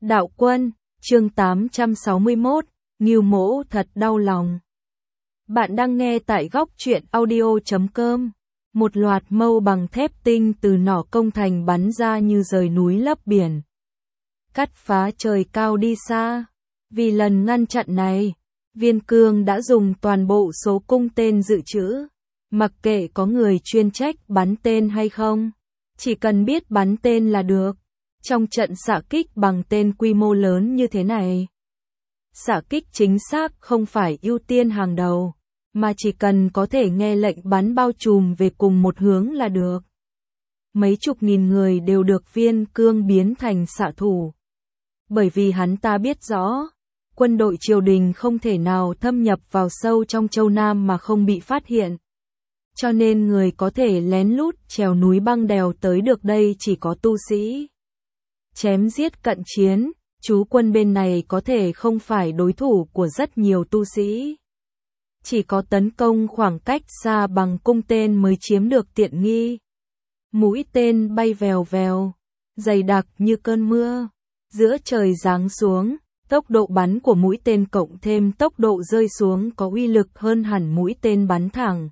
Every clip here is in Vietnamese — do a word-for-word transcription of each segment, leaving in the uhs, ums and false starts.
Đạo quân, chương tám trăm sáu mươi mốt, Ngưu Mỗ thật đau lòng. Bạn đang nghe tại góc truyện audio chấm com. Một loạt mâu bằng thép tinh từ nỏ công thành bắn ra như rời núi lấp biển, cắt phá trời cao đi xa. Vì lần ngăn chặn này, Viên Cương đã dùng toàn bộ số cung tên dự trữ. Mặc kệ có người chuyên trách bắn tên hay không, chỉ cần biết bắn tên là được. Trong trận xạ kích bằng tên quy mô lớn như thế này, xạ kích chính xác không phải ưu tiên hàng đầu, mà chỉ cần có thể nghe lệnh bắn bao trùm về cùng một hướng là được. Mấy chục nghìn người đều được Viên Cương biến thành xạ thủ. Bởi vì hắn ta biết rõ, quân đội triều đình không thể nào thâm nhập vào sâu trong Châu Nam mà không bị phát hiện. Cho nên người có thể lén lút trèo núi băng đèo tới được đây chỉ có tu sĩ. Chém giết cận chiến, chú quân bên này có thể không phải đối thủ của rất nhiều tu sĩ. Chỉ có tấn công khoảng cách xa bằng cung tên mới chiếm được tiện nghi. Mũi tên bay vèo vèo, dày đặc như cơn mưa, giữa trời giáng xuống, tốc độ bắn của mũi tên cộng thêm tốc độ rơi xuống có uy lực hơn hẳn mũi tên bắn thẳng.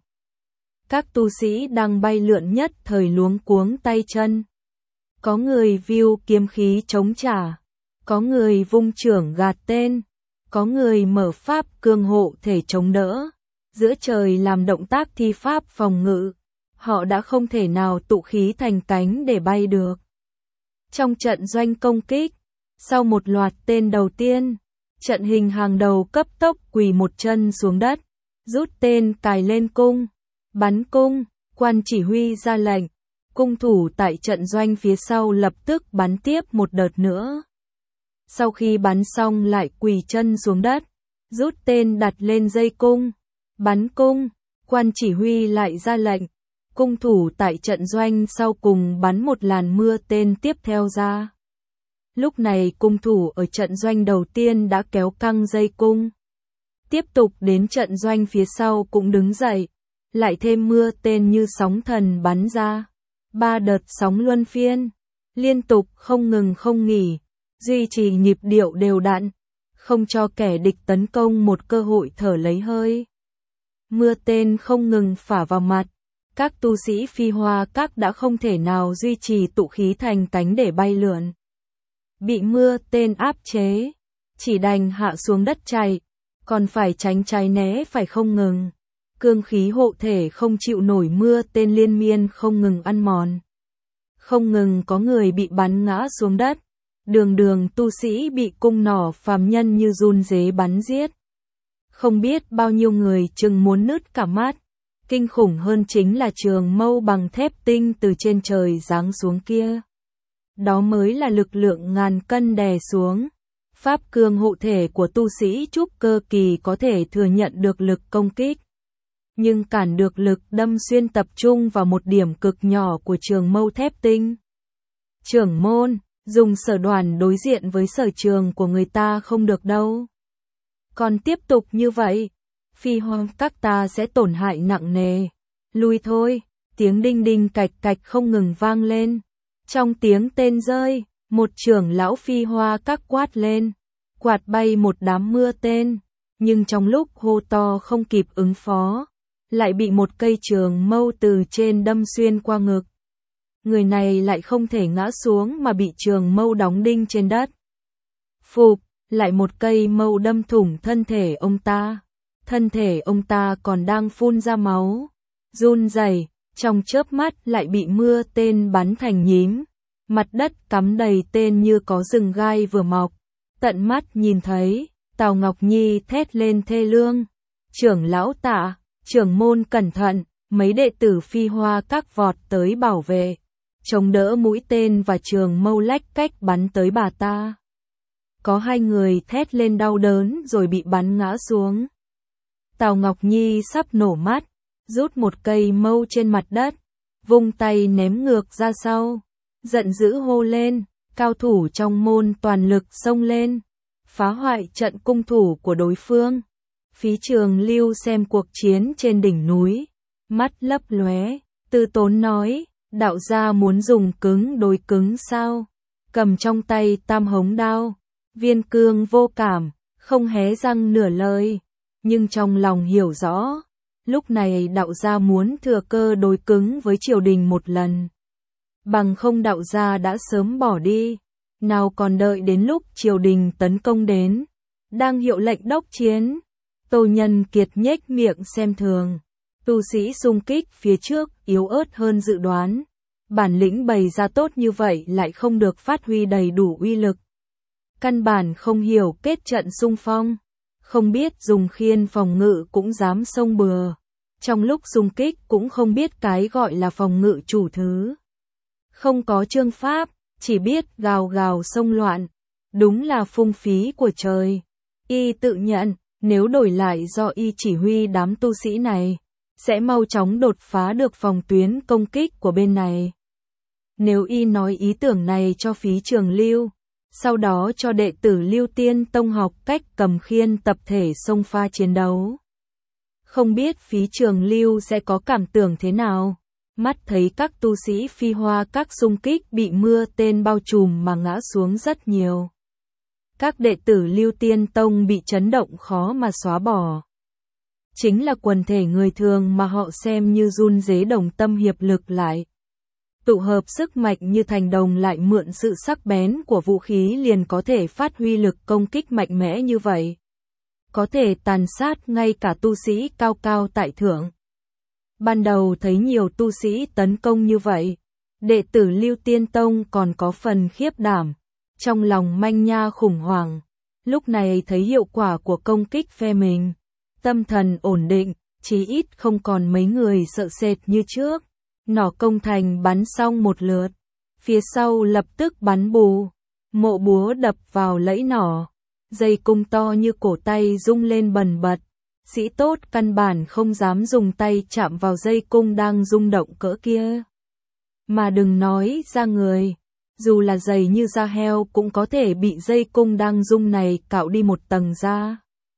Các tu sĩ đang bay lượn nhất thời luống cuống tay chân. Có người view kiếm khí chống trả, có người vung chưởng gạt tên, có người mở pháp cương hộ thể chống đỡ. Giữa trời làm động tác thi pháp phòng ngự, họ đã không thể nào tụ khí thành cánh để bay được. Trong trận doanh công kích, sau một loạt tên đầu tiên, trận hình hàng đầu cấp tốc quỳ một chân xuống đất, rút tên cài lên cung, bắn cung, quan chỉ huy ra lệnh. Cung thủ tại trận doanh phía sau lập tức bắn tiếp một đợt nữa. Sau khi bắn xong lại quỳ chân xuống đất, rút tên đặt lên dây cung, bắn cung, quan chỉ huy lại ra lệnh. Cung thủ tại trận doanh sau cùng bắn một làn mưa tên tiếp theo ra. Lúc này cung thủ ở trận doanh đầu tiên đã kéo căng dây cung. Tiếp tục đến trận doanh phía sau cũng đứng dậy, lại thêm mưa tên như sóng thần bắn ra. Ba đợt sóng luân phiên, liên tục không ngừng không nghỉ, duy trì nhịp điệu đều đặn, không cho kẻ địch tấn công một cơ hội thở lấy hơi. Mưa tên không ngừng phả vào mặt, các tu sĩ phi hoa các đã không thể nào duy trì tụ khí thành cánh để bay lượn. Bị mưa tên áp chế, chỉ đành hạ xuống đất chạy, còn phải tránh trái né phải không ngừng. Cương khí hộ thể không chịu nổi mưa tên liên miên không ngừng ăn mòn. Không ngừng có người bị bắn ngã xuống đất. Đường đường tu sĩ bị cung nỏ phàm nhân như run rế bắn giết. Không biết bao nhiêu người chừng muốn nứt cả mắt. Kinh khủng hơn chính là trường mâu bằng thép tinh từ trên trời giáng xuống kia. Đó mới là lực lượng ngàn cân đè xuống. Pháp cương hộ thể của tu sĩ trúc cơ kỳ có thể thừa nhận được lực công kích, nhưng cản được lực đâm xuyên tập trung vào một điểm cực nhỏ của trường mâu thép tinh. Trưởng môn, dùng sở đoàn đối diện với sở trường của người ta không được đâu. Còn tiếp tục như vậy, phi hoang các ta sẽ tổn hại nặng nề. Lui thôi, tiếng đinh đinh cạch cạch không ngừng vang lên. Trong tiếng tên rơi, một trưởng lão phi hoa các quát lên, quạt bay một đám mưa tên, nhưng trong lúc hô to không kịp ứng phó, lại bị một cây trường mâu từ trên đâm xuyên qua ngực. Người này lại không thể ngã xuống mà bị trường mâu đóng đinh trên đất. Phục, lại một cây mâu đâm thủng thân thể ông ta. Thân thể ông ta còn đang phun ra máu, run rẩy, trong chớp mắt lại bị mưa tên bắn thành nhím. Mặt đất cắm đầy tên như có rừng gai vừa mọc. Tận mắt nhìn thấy, Tào Ngọc Nhi thét lên thê lương. Trưởng lão Tạ, trưởng môn cẩn thận, mấy đệ tử phi hoa các vọt tới bảo vệ, chống đỡ mũi tên và trường mâu lách cách bắn tới bà ta. Có hai người thét lên đau đớn rồi bị bắn ngã xuống. Tào Ngọc Nhi sắp nổ mắt, rút một cây mâu trên mặt đất, vung tay ném ngược ra sau, giận dữ hô lên, cao thủ trong môn toàn lực xông lên, phá hoại trận cung thủ của đối phương. Phí Trường Lưu xem cuộc chiến trên đỉnh núi, mắt lấp lóe, Tư Tốn nói, đạo gia muốn dùng cứng đối cứng sao? Cầm trong tay tam hống đao, Viên Cương vô cảm, không hé răng nửa lời, nhưng trong lòng hiểu rõ, lúc này đạo gia muốn thừa cơ đối cứng với triều đình một lần. Bằng không đạo gia đã sớm bỏ đi, nào còn đợi đến lúc triều đình tấn công đến, đang hiệu lệnh đốc chiến. Tô Nhân Kiệt nhếch miệng xem thường, tu sĩ xung kích phía trước yếu ớt hơn dự đoán, bản lĩnh bày ra tốt như vậy lại không được phát huy đầy đủ uy lực. Căn bản không hiểu kết trận xung phong, không biết dùng khiên phòng ngự cũng dám xông bừa, trong lúc xung kích cũng không biết cái gọi là phòng ngự chủ thứ. Không có chương pháp, chỉ biết gào gào xông loạn, đúng là phung phí của trời. Y tự nhận, nếu đổi lại do y chỉ huy đám tu sĩ này, sẽ mau chóng đột phá được phòng tuyến công kích của bên này. Nếu y nói ý tưởng này cho Phí Trường Lưu, sau đó cho đệ tử Lưu Tiên Tông học cách cầm khiên tập thể xông pha chiến đấu, không biết Phí Trường Lưu sẽ có cảm tưởng thế nào. Mắt thấy các tu sĩ Phi Hoa các xung kích bị mưa tên bao trùm mà ngã xuống rất nhiều. Các đệ tử Lưu Tiên Tông bị chấn động khó mà xóa bỏ. Chính là quần thể người thường mà họ xem như run rế đồng tâm hiệp lực lại. Tụ hợp sức mạnh như thành đồng lại mượn sự sắc bén của vũ khí liền có thể phát huy lực công kích mạnh mẽ như vậy. Có thể tàn sát ngay cả tu sĩ cao cao tại thượng. Ban đầu thấy nhiều tu sĩ tấn công như vậy, đệ tử Lưu Tiên Tông còn có phần khiếp đảm, trong lòng manh nha khủng hoảng. Lúc này thấy hiệu quả của công kích phe mình, tâm thần ổn định, chí ít không còn mấy người sợ sệt như trước. Nỏ công thành bắn xong một lượt, phía sau lập tức bắn bù, mộ búa đập vào lẫy nỏ, dây cung to như cổ tay rung lên bần bật. Sĩ tốt căn bản không dám dùng tay chạm vào dây cung đang rung động cỡ kia. Mà đừng nói da người, dù là dày như da heo cũng có thể bị dây cung đang rung này cạo đi một tầng da.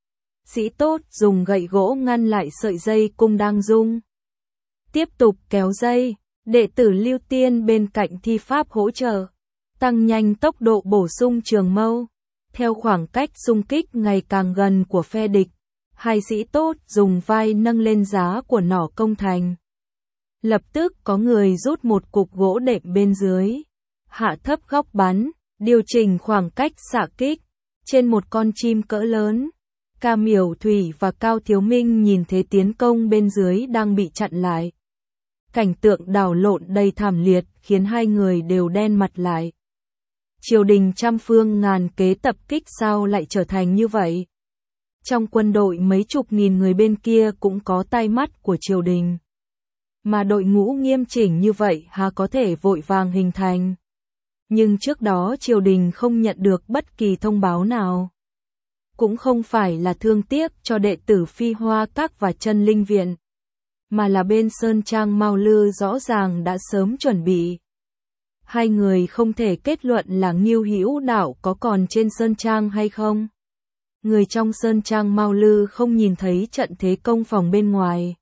Sĩ tốt dùng gậy gỗ ngăn lại sợi dây cung đang rung. Tiếp tục kéo dây, đệ tử Lưu Tiên bên cạnh thi pháp hỗ trợ, tăng nhanh tốc độ bổ sung trường mâu. Theo khoảng cách xung kích ngày càng gần của phe địch, hai sĩ tốt dùng vai nâng lên giá của nỏ công thành. Lập tức có người rút một cục gỗ đệm bên dưới, hạ thấp góc bắn, điều chỉnh khoảng cách xạ kích. Trên một con chim cỡ lớn, Ca Miểu Thủy và Cao Thiếu Minh nhìn thấy tiến công bên dưới đang bị chặn lại. Cảnh tượng đảo lộn đầy thảm liệt khiến hai người đều đen mặt lại. Triều đình trăm phương ngàn kế tập kích sao lại trở thành như vậy? Trong quân đội mấy chục nghìn người bên kia cũng có tai mắt của triều đình. Mà đội ngũ nghiêm chỉnh như vậy há có thể vội vàng hình thành. Nhưng trước đó triều đình không nhận được bất kỳ thông báo nào. Cũng không phải là thương tiếc cho đệ tử Phi Hoa Các và Chân Linh Viện, mà là bên Sơn Trang Mao Lư rõ ràng đã sớm chuẩn bị. Hai người không thể kết luận là Ngưu Hữu Đạo có còn trên Sơn Trang hay không. Người trong Sơn Trang Mao Lư không nhìn thấy trận thế công phòng bên ngoài.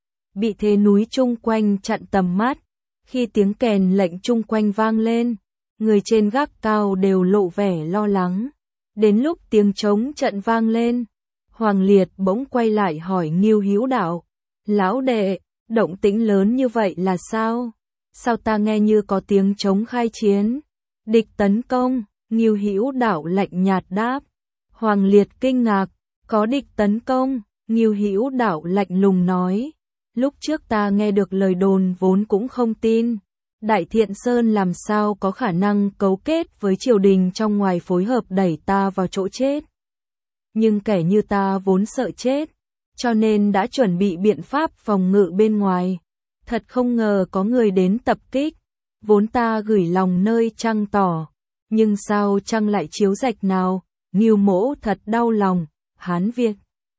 Bị thế núi chung quanh chặn tầm mắt, khi tiếng kèn lệnh chung quanh vang lên, người trên gác cao đều lộ vẻ lo lắng. Đến lúc tiếng trống trận vang lên, Hoàng Liệt bỗng quay lại hỏi Ngưu Hữu Đạo, lão đệ, động tĩnh lớn như vậy là sao? Sao ta nghe như có tiếng trống khai chiến? Địch tấn công, Ngưu Hữu Đạo lạnh nhạt đáp. Hoàng Liệt kinh ngạc, có địch tấn công, Ngưu Hữu Đạo lạnh lùng nói. Lúc trước ta nghe được lời đồn vốn cũng không tin. Đại Thiện Sơn làm sao có khả năng cấu kết với triều đình trong ngoài phối hợp đẩy ta vào chỗ chết. Nhưng kẻ như ta vốn sợ chết, cho nên đã chuẩn bị biện pháp phòng ngự bên ngoài. Thật không ngờ có người đến tập kích, vốn ta gửi lòng nơi trăng tỏ, nhưng sao trăng lại chiếu rạch nào, Ngưu Mỗ thật đau lòng, Hán Việt.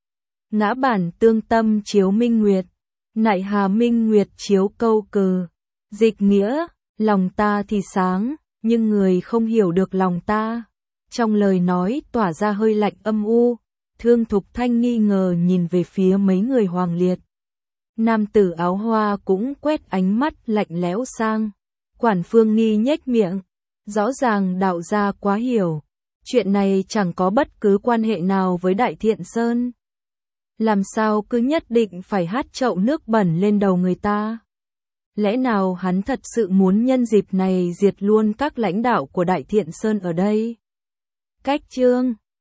Ngã bản tương tâm chiếu minh nguyệt, nại hà minh nguyệt chiếu câu cừ, dịch nghĩa, lòng ta thì sáng, nhưng người không hiểu được lòng ta. Trong lời nói tỏa ra hơi lạnh âm u, Thương Thục Thanh nghi ngờ nhìn về phía mấy người Hoàng Liệt. Nam tử áo hoa cũng quét ánh mắt lạnh lẽo sang. Quản Phương Nghi nhếch miệng, rõ ràng đạo gia quá hiểu, Chuyện này chẳng có bất cứ quan hệ nào với Đại Thiện Sơn. Làm sao cứ nhất định phải hát chậu nước bẩn lên đầu người ta? Lẽ nào hắn thật sự muốn nhân dịp này diệt luôn các lãnh đạo của Đại Thiện Sơn ở đây? Cách chương